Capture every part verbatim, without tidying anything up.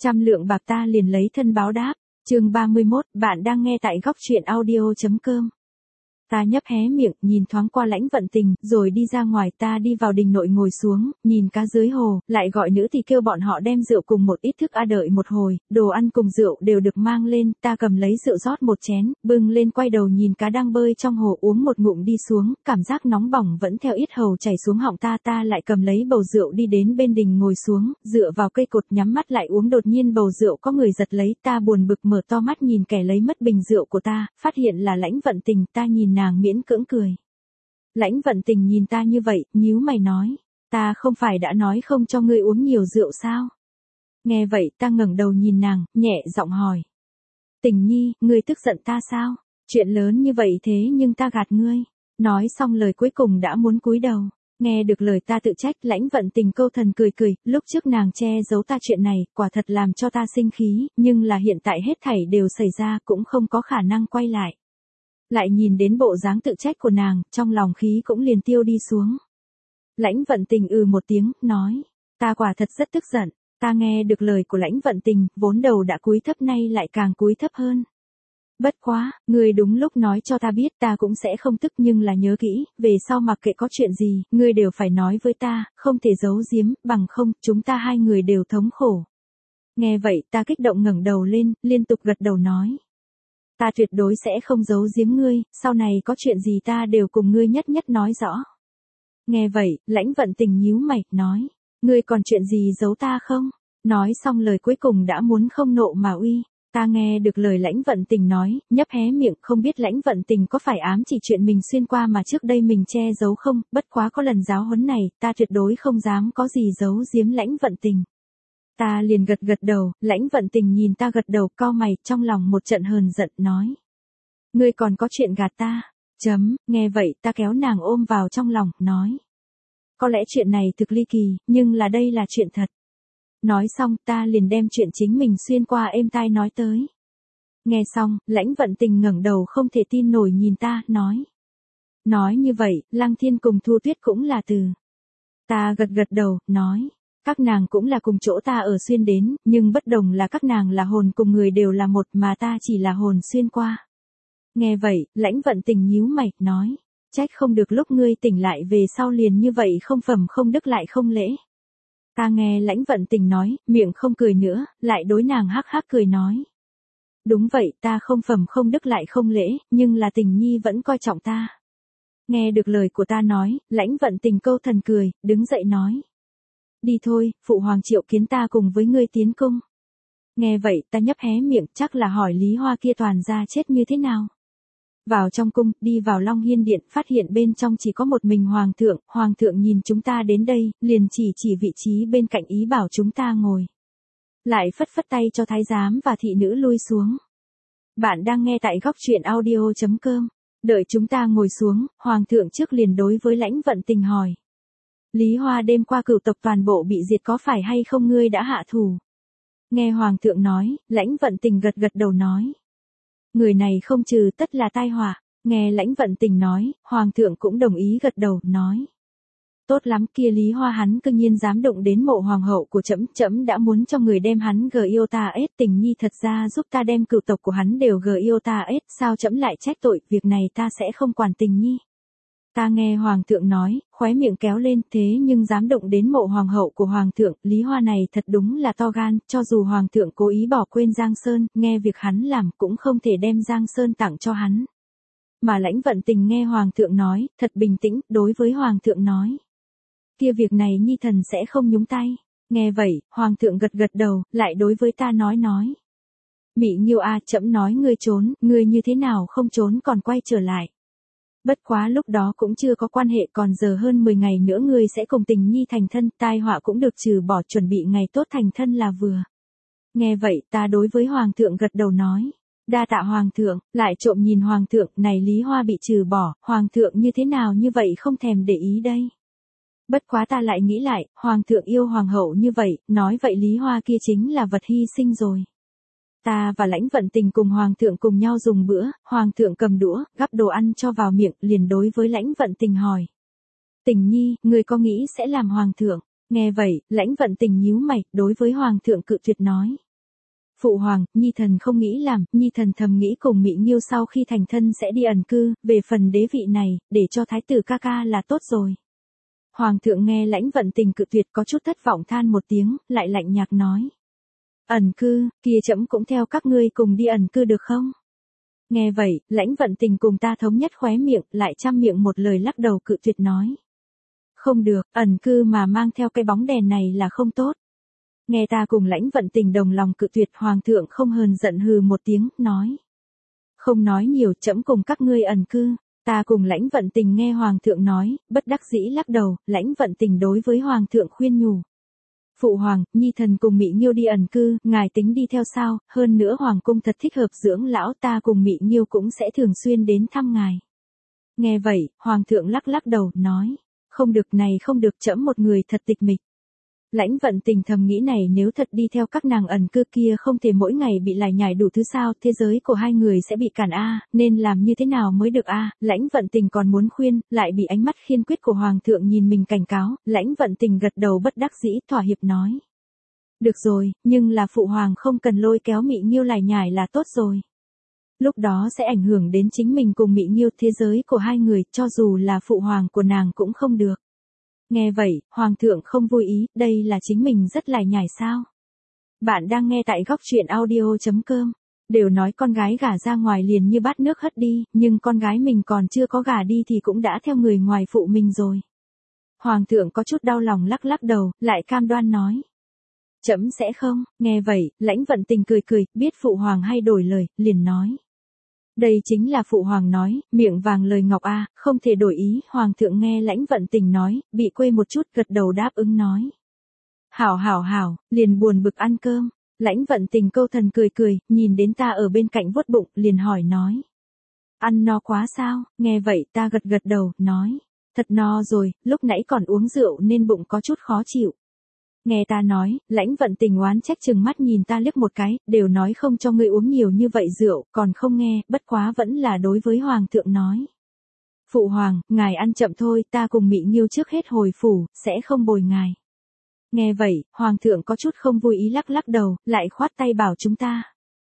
Trăm lượng bạc ta liền lấy thân báo đáp. Chương ba mươi mốt, bạn đang nghe tại góc truyện audio chấm com. Ta nhấp hé miệng, nhìn thoáng qua Lãnh Vận Tình, rồi đi ra ngoài. Ta đi vào đình nội ngồi xuống, nhìn cá dưới hồ, lại gọi nữ thì kêu bọn họ đem rượu cùng một ít thức. A đợi một hồi, đồ ăn cùng rượu đều được mang lên, ta cầm lấy rượu rót một chén, bưng lên quay đầu nhìn cá đang bơi trong hồ, uống một ngụm đi xuống, cảm giác nóng bỏng vẫn theo yết hầu chảy xuống họng ta. Ta lại cầm lấy bầu rượu đi đến bên đình ngồi xuống, dựa vào cây cột nhắm mắt lại uống. Đột nhiên bầu rượu có người giật lấy, ta buồn bực mở to mắt nhìn kẻ lấy mất bình rượu của ta, phát hiện là Lãnh Vận Tình. Ta nhìn nàng miễn cưỡng cười. Lãnh Vận Tình nhìn ta như vậy, nhíu mày nói, ta không phải đã nói không cho ngươi uống nhiều rượu sao? Nghe vậy ta ngẩng đầu nhìn nàng, nhẹ giọng hỏi. Tình nhi, ngươi tức giận ta sao? Chuyện lớn như vậy thế nhưng ta gạt ngươi. Nói xong lời cuối cùng đã muốn cúi đầu. Nghe được lời ta tự trách, Lãnh Vận Tình câu thần cười cười, lúc trước nàng che giấu ta chuyện này, quả thật làm cho ta sinh khí, nhưng là hiện tại hết thảy đều xảy ra, cũng không có khả năng quay lại. Lại nhìn đến bộ dáng tự trách của nàng, trong lòng khí cũng liền tiêu đi xuống. Lãnh Vận Tình ừ một tiếng, nói, ta quả thật rất tức giận. Ta nghe được lời của Lãnh Vận Tình, vốn đầu đã cúi thấp nay lại càng cúi thấp hơn. Bất quá, ngươi đúng lúc nói cho ta biết, ta cũng sẽ không tức, nhưng là nhớ kỹ, về sau mặc kệ có chuyện gì, ngươi đều phải nói với ta, không thể giấu giếm, bằng không, chúng ta hai người đều thống khổ. Nghe vậy, ta kích động ngẩng đầu lên, liên tục gật đầu nói. Ta tuyệt đối sẽ không giấu giếm ngươi, sau này có chuyện gì ta đều cùng ngươi nhất nhất nói rõ. Nghe vậy, Lãnh Vận Tình nhíu mày, nói, ngươi còn chuyện gì giấu ta không? Nói xong lời cuối cùng đã muốn không nộ mà uy. Ta nghe được lời Lãnh Vận Tình nói, nhấp hé miệng, không biết Lãnh Vận Tình có phải ám chỉ chuyện mình xuyên qua mà trước đây mình che giấu không, bất quá có lần giáo huấn này, ta tuyệt đối không dám có gì giấu giếm Lãnh Vận Tình. Ta liền gật gật đầu, Lãnh Vận Tình nhìn ta gật đầu, cau mày, trong lòng một trận hờn giận, nói. Ngươi còn có chuyện gạt ta, chấm, nghe vậy ta kéo nàng ôm vào trong lòng, nói. Có lẽ chuyện này thực ly kỳ, nhưng là đây là chuyện thật. Nói xong ta liền đem chuyện chính mình xuyên qua êm tai nói tới. Nghe xong, Lãnh Vận Tình ngẩng đầu không thể tin nổi nhìn ta, nói. Nói như vậy, Lăng Thiên cùng Thu Tuyết cũng là từ. Ta gật gật đầu, nói. Các nàng cũng là cùng chỗ ta ở xuyên đến, nhưng bất đồng là các nàng là hồn cùng người đều là một mà ta chỉ là hồn xuyên qua. Nghe vậy, Lãnh Vận Tình nhíu mày, nói. Trách không được lúc ngươi tỉnh lại về sau liền như vậy không phẩm không đức lại không lễ. Ta nghe Lãnh Vận Tình nói, miệng không cười nữa, lại đối nàng hắc hắc cười nói. Đúng vậy, ta không phẩm không đức lại không lễ, nhưng là Tình nhi vẫn coi trọng ta. Nghe được lời của ta nói, Lãnh Vận Tình câu thần cười, đứng dậy nói. Đi thôi, phụ hoàng triệu kiến ta cùng với ngươi tiến cung. Nghe vậy, ta nhấp hé miệng, chắc là hỏi Lý Hoa kia toàn ra chết như thế nào. Vào trong cung, đi vào Long Hiên Điện, phát hiện bên trong chỉ có một mình Hoàng thượng, Hoàng thượng nhìn chúng ta đến đây, liền chỉ chỉ vị trí bên cạnh ý bảo chúng ta ngồi. Lại phất phất tay cho thái giám và thị nữ lui xuống. Bạn đang nghe tại góc truyện audio chấm com. Đợi chúng ta ngồi xuống, Hoàng thượng trước liền đối với Lãnh Vận Tình hỏi. Lý Hoa đêm qua cửu tộc toàn bộ bị diệt có phải hay không ngươi đã hạ thủ? Nghe Hoàng thượng nói, Lãnh Vận Tình gật gật đầu nói. Người này không trừ tất là tai họa. Nghe Lãnh Vận Tình nói, Hoàng thượng cũng đồng ý gật đầu, nói. Tốt lắm, kia Lý Hoa hắn cư nhiên dám động đến mộ hoàng hậu của trẫm, trẫm đã muốn cho người đem hắn gờ yêu ta ết. Tình nhi thật ra giúp ta đem cửu tộc của hắn đều gờ yêu ta ết, sao trẫm lại trách tội, việc này ta sẽ không quản Tình nhi. Ta nghe Hoàng thượng nói, khóe miệng kéo lên, thế nhưng dám động đến mộ hoàng hậu của Hoàng thượng, Lý Hoa này thật đúng là to gan, cho dù Hoàng thượng cố ý bỏ quên Giang Sơn, nghe việc hắn làm cũng không thể đem Giang Sơn tặng cho hắn. Mà Lãnh Vận Tình nghe Hoàng thượng nói, thật bình tĩnh, đối với Hoàng thượng nói. Kia việc này nhi thần sẽ không nhúng tay. Nghe vậy, Hoàng thượng gật gật đầu, lại đối với ta nói nói. Mị Nghiêu a, trẫm nói ngươi trốn, ngươi như thế nào không trốn còn quay trở lại. Bất quá lúc đó cũng chưa có quan hệ, còn giờ hơn mười ngày nữa ngươi sẽ cùng Tình nhi thành thân, tai họa cũng được trừ bỏ, chuẩn bị ngày tốt thành thân là vừa. Nghe vậy, ta đối với Hoàng thượng gật đầu nói. Đa tạ Hoàng thượng, lại trộm nhìn Hoàng thượng, này Lý Hoa bị trừ bỏ, Hoàng thượng như thế nào như vậy không thèm để ý đây. Bất quá ta lại nghĩ lại, Hoàng thượng yêu Hoàng hậu như vậy, nói vậy Lý Hoa kia chính là vật hy sinh rồi. Ta và Lãnh Vận Tình cùng Hoàng thượng cùng nhau dùng bữa, Hoàng thượng cầm đũa, gắp đồ ăn cho vào miệng, liền đối với Lãnh Vận Tình hỏi. Tình nhi, người có nghĩ sẽ làm Hoàng thượng? Nghe vậy, Lãnh Vận Tình nhíu mày, đối với Hoàng thượng cự tuyệt nói. Phụ hoàng, nhi thần không nghĩ làm, nhi thần thầm nghĩ cùng Mị Nghiêu sau khi thành thân sẽ đi ẩn cư, về phần đế vị này, để cho thái tử ca ca là tốt rồi. Hoàng thượng nghe Lãnh Vận Tình cự tuyệt có chút thất vọng than một tiếng, lại lạnh nhạt nói. Ẩn cư, kia trẫm cũng theo các ngươi cùng đi ẩn cư được không? Nghe vậy, Lãnh Vận Tình cùng ta thống nhất khóe miệng, lại trăm miệng một lời lắc đầu cự tuyệt nói. Không được, ẩn cư mà mang theo cái bóng đèn này là không tốt. Nghe ta cùng Lãnh Vận Tình đồng lòng cự tuyệt, hoàng thượng không hờn giận hừ một tiếng, nói. Không nói nhiều, trẫm cùng các ngươi ẩn cư. Ta cùng Lãnh Vận Tình nghe hoàng thượng nói, bất đắc dĩ lắc đầu, Lãnh Vận Tình đối với hoàng thượng khuyên nhủ. Phụ hoàng, nhi thần cùng Mị Nghiêu đi ẩn cư, ngài tính đi theo sao, hơn nữa hoàng cung thật thích hợp dưỡng lão, ta cùng Mị Nghiêu cũng sẽ thường xuyên đến thăm ngài. Nghe vậy, hoàng thượng lắc lắc đầu, nói. Không được này không được, trẫm một người thật tịch mịch. Lãnh Vận Tình thầm nghĩ này nếu thật đi theo các nàng ẩn cư kia không thể mỗi ngày bị lải nhải đủ thứ sao, thế giới của hai người sẽ bị cản a, nên làm như thế nào mới được a? Lãnh Vận Tình còn muốn khuyên, lại bị ánh mắt khiên quyết của hoàng thượng nhìn mình cảnh cáo, Lãnh Vận Tình gật đầu bất đắc dĩ thỏa hiệp nói. Được rồi, nhưng là phụ hoàng không cần lôi kéo Mị Nghiêu lải nhải là tốt rồi. Lúc đó sẽ ảnh hưởng đến chính mình cùng Mị Nghiêu, thế giới của hai người, cho dù là phụ hoàng của nàng cũng không được. Nghe vậy, hoàng thượng không vui ý, đây là chính mình rất lải nhải sao? Bạn đang nghe tại góc truyện audio chấm com. Đều nói con gái gả ra ngoài liền như bát nước hất đi, nhưng con gái mình còn chưa có gả đi thì cũng đã theo người ngoài phụ mình rồi. Hoàng thượng có chút đau lòng lắc lắc đầu, lại cam đoan nói. Trẫm sẽ không, nghe vậy, Lãnh Vận Tình cười cười, biết phụ hoàng hay đổi lời, liền nói. Đây chính là phụ hoàng nói, miệng vàng lời ngọc a, không thể đổi ý, hoàng thượng nghe Lãnh Vận Tình nói, bị quê một chút gật đầu đáp ứng nói. Hảo hảo hảo, liền buồn bực ăn cơm, Lãnh Vận Tình câu thần cười cười, nhìn đến ta ở bên cạnh vuốt bụng, liền hỏi nói. Ăn no quá sao, nghe vậy ta gật gật đầu, nói. Thật no rồi, lúc nãy còn uống rượu nên bụng có chút khó chịu. Nghe ta nói, Lãnh Vận Tình oán trách chừng mắt nhìn ta liếc một cái, đều nói không cho ngươi uống nhiều như vậy rượu, còn không nghe, bất quá vẫn là đối với hoàng thượng nói. Phụ hoàng, ngài ăn chậm thôi, ta cùng Mị Nghiêu trước hết hồi phủ, sẽ không bồi ngài. Nghe vậy, hoàng thượng có chút không vui ý lắc lắc đầu, lại khoát tay bảo chúng ta.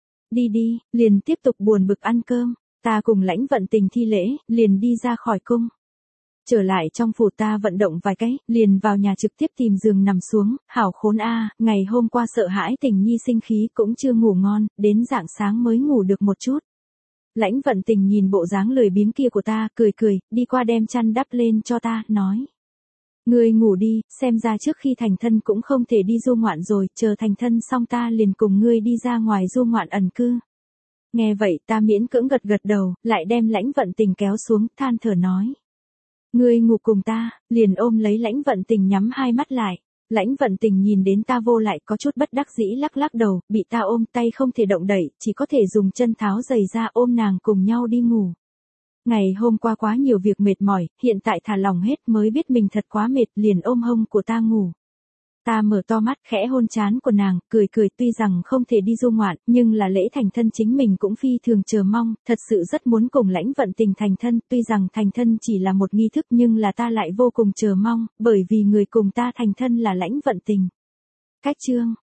Đi đi, liền tiếp tục buồn bực ăn cơm, ta cùng Lãnh Vận Tình thi lễ, liền đi ra khỏi cung. Trở lại trong phủ ta vận động vài cái, liền vào nhà trực tiếp tìm giường nằm xuống, hảo khốn a, ngày hôm qua sợ hãi Tình Nhi sinh khí cũng chưa ngủ ngon, đến rạng sáng mới ngủ được một chút. Lãnh Vận Tình nhìn bộ dáng lười biếng kia của ta, cười cười, đi qua đem chăn đắp lên cho ta, nói. Ngươi ngủ đi, xem ra trước khi thành thân cũng không thể đi du ngoạn rồi, chờ thành thân xong ta liền cùng ngươi đi ra ngoài du ngoạn ẩn cư. Nghe vậy ta miễn cưỡng gật gật đầu, lại đem Lãnh Vận Tình kéo xuống, than thở nói. Ngươi ngủ cùng ta, liền ôm lấy Lãnh Vận Tình nhắm hai mắt lại. Lãnh Vận Tình nhìn đến ta vô lại có chút bất đắc dĩ lắc lắc đầu, bị ta ôm tay không thể động đẩy, chỉ có thể dùng chân tháo giày ra ôm nàng cùng nhau đi ngủ. Ngày hôm qua quá nhiều việc mệt mỏi, hiện tại thả lòng hết mới biết mình thật quá mệt, liền ôm hông của ta ngủ. Ta mở to mắt khẽ hôn trán của nàng, cười cười, tuy rằng không thể đi du ngoạn, nhưng là lễ thành thân chính mình cũng phi thường chờ mong, thật sự rất muốn cùng Lãnh Vận Tình thành thân, tuy rằng thành thân chỉ là một nghi thức nhưng là ta lại vô cùng chờ mong, bởi vì người cùng ta thành thân là Lãnh Vận Tình. Cách chương